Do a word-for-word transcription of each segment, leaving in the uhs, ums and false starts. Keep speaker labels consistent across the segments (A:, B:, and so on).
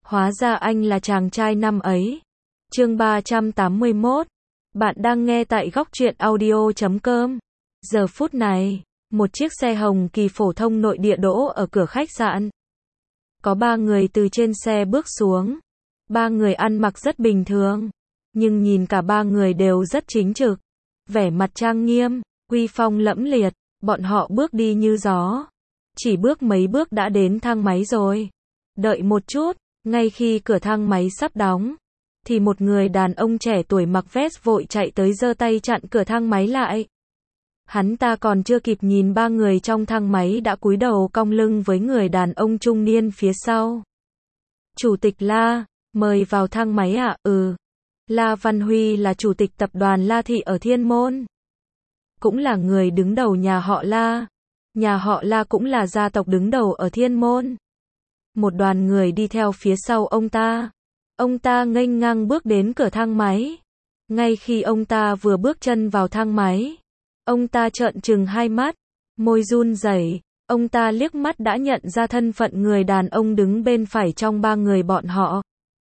A: Hóa ra anh là chàng trai năm ấy. Chương ba trăm tám mươi mốt. Bạn đang nghe tại góc truyện audio chấm com. Giờ phút này, một chiếc xe hồng kỳ phổ thông nội địa đỗ ở cửa khách sạn. Có ba người từ trên xe bước xuống. Ba người ăn mặc rất bình thường, nhưng nhìn cả ba người đều rất chính trực, vẻ mặt trang nghiêm, uy phong lẫm liệt. Bọn họ bước đi như gió. Chỉ bước mấy bước đã đến thang máy rồi. Đợi một chút, ngay khi cửa thang máy sắp đóng, thì một người đàn ông trẻ tuổi mặc vest vội chạy tới giơ tay chặn cửa thang máy lại. Hắn ta còn chưa kịp nhìn ba người trong thang máy đã cúi đầu cong lưng với người đàn ông trung niên phía sau. Chủ tịch La, mời vào thang máy ạ. À? Ừ. La Văn Huy là chủ tịch tập đoàn La Thị ở Thiên Môn. Cũng là người đứng đầu nhà họ La. Nhà họ La cũng là gia tộc đứng đầu ở Thiên Môn. Một đoàn người đi theo phía sau ông ta. Ông ta nghênh ngang bước đến cửa thang máy. Ngay khi ông ta vừa bước chân vào thang máy, ông ta trợn trừng hai mắt, môi run rẩy. Ông ta liếc mắt đã nhận ra thân phận người đàn ông đứng bên phải trong ba người bọn họ.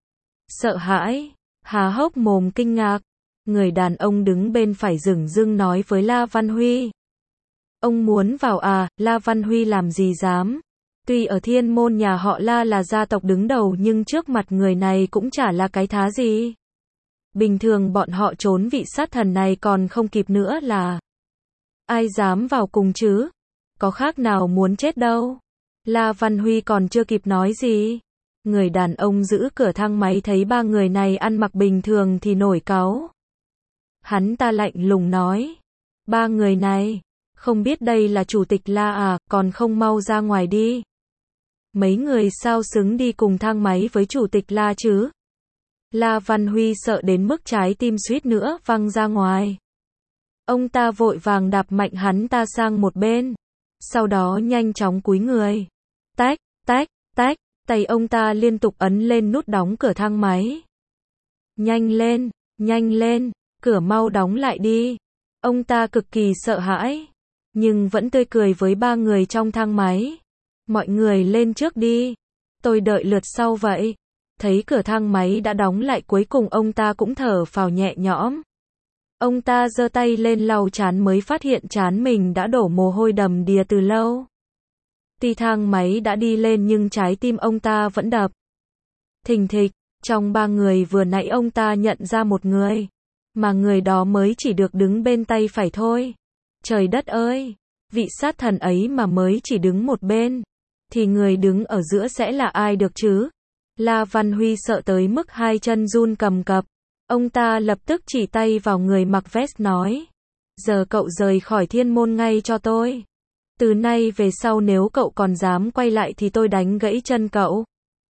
A: Sợ hãi, há hốc mồm kinh ngạc. Người đàn ông đứng bên phải dửng dưng nói với La Văn Huy. Ông muốn vào à? La Văn Huy làm gì dám. Tuy ở Thiên Môn nhà họ La là gia tộc đứng đầu nhưng trước mặt người này cũng chả là cái thá gì. Bình thường bọn họ trốn vị sát thần này còn không kịp nữa là. Ai dám vào cùng chứ? Có khác nào muốn chết đâu. La Văn Huy còn chưa kịp nói gì. Người đàn ông giữ cửa thang máy thấy ba người này ăn mặc bình thường thì nổi cáu. Hắn ta lạnh lùng nói. Ba người này, không biết đây là chủ tịch La à, còn không mau ra ngoài đi. Mấy người sao xứng đi cùng thang máy với chủ tịch La chứ? La Văn Huy sợ đến mức trái tim suýt nữa văng ra ngoài. Ông ta vội vàng đạp mạnh hắn ta sang một bên. Sau đó nhanh chóng cúi người. Tách, tách, tách, tay ông ta liên tục ấn lên nút đóng cửa thang máy. Nhanh lên, nhanh lên, cửa mau đóng lại đi. Ông ta cực kỳ sợ hãi, nhưng vẫn tươi cười với ba người trong thang máy. Mọi người lên trước đi, tôi đợi lượt sau vậy. Thấy cửa thang máy đã đóng lại cuối cùng ông ta cũng thở phào nhẹ nhõm. Ông ta giơ tay lên lau trán mới phát hiện trán mình đã đổ mồ hôi đầm đìa từ lâu. Tuy thang máy đã đi lên nhưng trái tim ông ta vẫn đập thình thịch. Trong ba người vừa nãy ông ta nhận ra một người, mà người đó mới chỉ được đứng bên tay phải thôi. Trời đất ơi, vị sát thần ấy mà mới chỉ đứng một bên, thì người đứng ở giữa sẽ là ai được chứ? La Văn Huy sợ tới mức hai chân run cầm cập. Ông ta lập tức chỉ tay vào người mặc vest nói. Giờ cậu rời khỏi Thiên Môn ngay cho tôi. Từ nay về sau nếu cậu còn dám quay lại thì tôi đánh gãy chân cậu.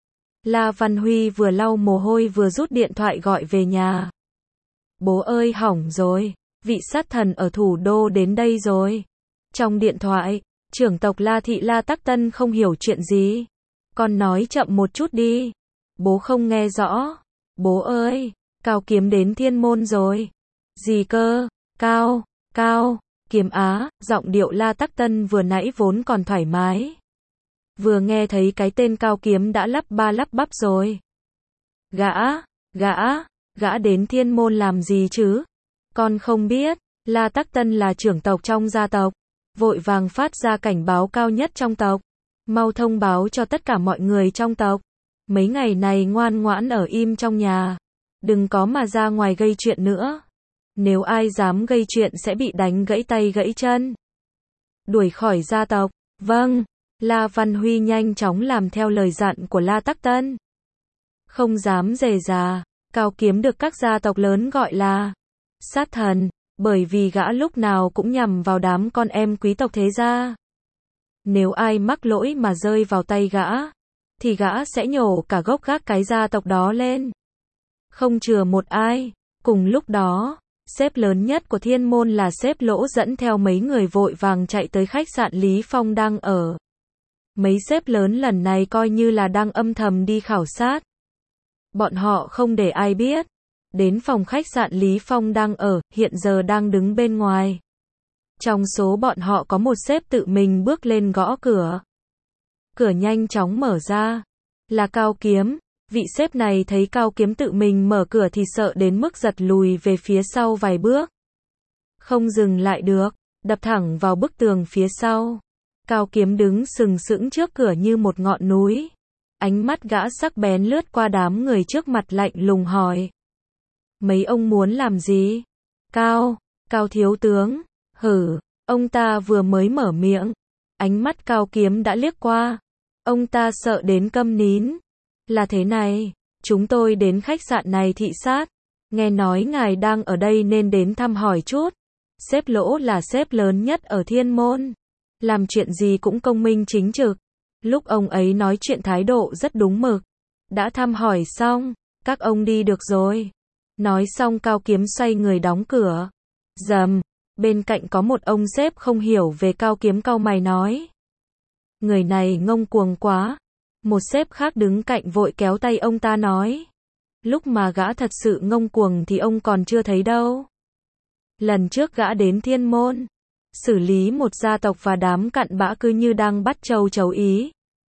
A: La Văn Huy vừa lau mồ hôi vừa rút điện thoại gọi về nhà. Bố ơi hỏng rồi, vị sát thần ở thủ đô đến đây rồi. Trong điện thoại, trưởng tộc La Thị La Tắc Tân không hiểu chuyện gì. Con nói chậm một chút đi. Bố không nghe rõ. Bố ơi, Cao Kiếm đến Thiên Môn rồi. Gì cơ? Cao, Cao, Kiếm á, giọng điệu La Tắc Tân vừa nãy vốn còn thoải mái. Vừa nghe thấy cái tên Cao Kiếm đã lắp ba lắp bắp rồi. Gã, gã, gã đến Thiên Môn làm gì chứ? Con không biết. La Tắc Tân là trưởng tộc trong gia tộc, vội vàng phát ra cảnh báo cao nhất trong tộc. Mau thông báo cho tất cả mọi người trong tộc. Mấy ngày này ngoan ngoãn ở im trong nhà. Đừng có mà ra ngoài gây chuyện nữa. Nếu ai dám gây chuyện sẽ bị đánh gãy tay gãy chân. Đuổi khỏi gia tộc. Vâng. La Văn Huy nhanh chóng làm theo lời dặn của La Tắc Tân. Không dám dè dà, Cao Kiếm được các gia tộc lớn gọi là sát thần, bởi vì gã lúc nào cũng nhằm vào đám con em quý tộc thế gia. Nếu ai mắc lỗi mà rơi vào tay gã, thì gã sẽ nhổ cả gốc gác cái gia tộc đó lên. Không chừa một ai. Cùng lúc đó, sếp lớn nhất của Thiên Môn là sếp Lỗ dẫn theo mấy người vội vàng chạy tới khách sạn Lý Phong đang ở. Mấy sếp lớn lần này coi như là đang âm thầm đi khảo sát. Bọn họ không để ai biết. Đến phòng khách sạn Lý Phong đang ở, hiện giờ đang đứng bên ngoài. Trong số bọn họ có một sếp tự mình bước lên gõ cửa. Cửa nhanh chóng mở ra. Là Cao Kiếm. Vị sếp này thấy Cao Kiếm tự mình mở cửa thì sợ đến mức giật lùi về phía sau vài bước. Không dừng lại được, đập thẳng vào bức tường phía sau. Cao Kiếm đứng sừng sững trước cửa như một ngọn núi. Ánh mắt gã sắc bén lướt qua đám người trước mặt lạnh lùng hỏi. Mấy ông muốn làm gì? Cao, Cao thiếu tướng, hử, ông ta vừa mới mở miệng. Ánh mắt Cao Kiếm đã liếc qua. Ông ta sợ đến câm nín. Là thế này, chúng tôi đến khách sạn này thị sát. Nghe nói ngài đang ở đây nên đến thăm hỏi chút. Sếp Lỗ là sếp lớn nhất ở Thiên Môn. Làm chuyện gì cũng công minh chính trực. Lúc ông ấy nói chuyện thái độ rất đúng mực. Đã thăm hỏi xong, các ông đi được rồi. Nói xong Cao Kiếm xoay người đóng cửa. Rầm, bên cạnh có một ông sếp không hiểu về Cao Kiếm cau mày nói. Người này ngông cuồng quá. Một sếp khác đứng cạnh vội kéo tay ông ta nói. Lúc mà gã thật sự ngông cuồng thì ông còn chưa thấy đâu. Lần trước gã đến Thiên Môn, xử lý một gia tộc và đám cặn bã cứ như đang bắt trâu chấu ý.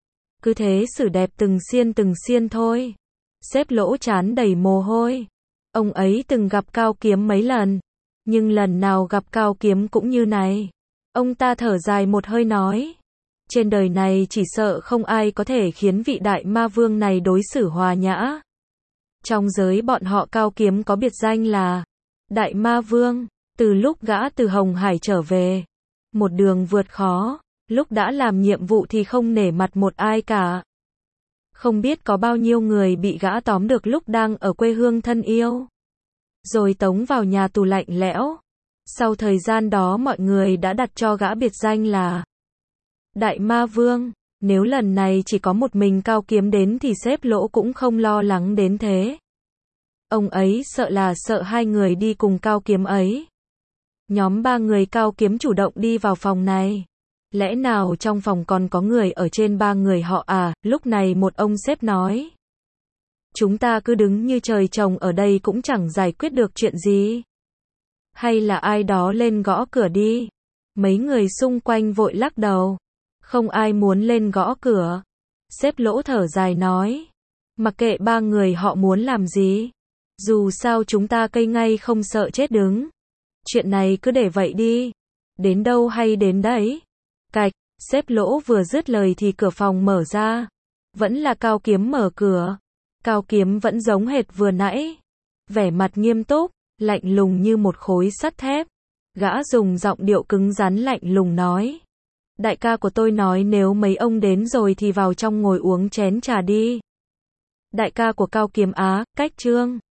A: Cứ thế xử đẹp từng xiên từng xiên thôi. Sếp Lỗ trán đầy mồ hôi. Ông ấy từng gặp Cao Kiếm mấy lần, nhưng lần nào gặp Cao Kiếm cũng như này. Ông ta thở dài một hơi nói. Trên đời này chỉ sợ không ai có thể khiến vị đại ma vương này đối xử hòa nhã. Trong giới bọn họ Cao Kiếm có biệt danh là Đại Ma Vương. Từ lúc gã từ Hồng Hải trở về, một đường vượt khó, lúc đã làm nhiệm vụ thì không nể mặt một ai cả. Không biết có bao nhiêu người bị gã tóm được lúc đang ở quê hương thân yêu, rồi tống vào nhà tù lạnh lẽo. Sau thời gian đó mọi người đã đặt cho gã biệt danh là Đại Ma Vương. Nếu lần này chỉ có một mình Cao Kiếm đến thì sếp Lỗ cũng không lo lắng đến thế. Ông ấy sợ là sợ hai người đi cùng Cao Kiếm ấy. Nhóm ba người Cao Kiếm chủ động đi vào phòng này. Lẽ nào trong phòng còn có người ở trên ba người họ à? Lúc này một ông sếp nói. Chúng ta cứ đứng như trời trồng ở đây cũng chẳng giải quyết được chuyện gì. Hay là ai đó lên gõ cửa đi. Mấy người xung quanh vội lắc đầu. Không ai muốn lên gõ cửa. Sếp Lỗ thở dài nói. Mặc kệ ba người họ muốn làm gì. Dù sao chúng ta cây ngay không sợ chết đứng. Chuyện này cứ để vậy đi. Đến đâu hay đến đấy. Cạch, sếp Lỗ vừa dứt lời thì cửa phòng mở ra. Vẫn là Cao Kiếm mở cửa. Cao Kiếm vẫn giống hệt vừa nãy. Vẻ mặt nghiêm túc, lạnh lùng như một khối sắt thép. Gã dùng giọng điệu cứng rắn lạnh lùng nói. Đại ca của tôi nói nếu mấy ông đến rồi thì vào trong ngồi uống chén trà đi. Đại ca của Cao Kiếm á, Cách Trương.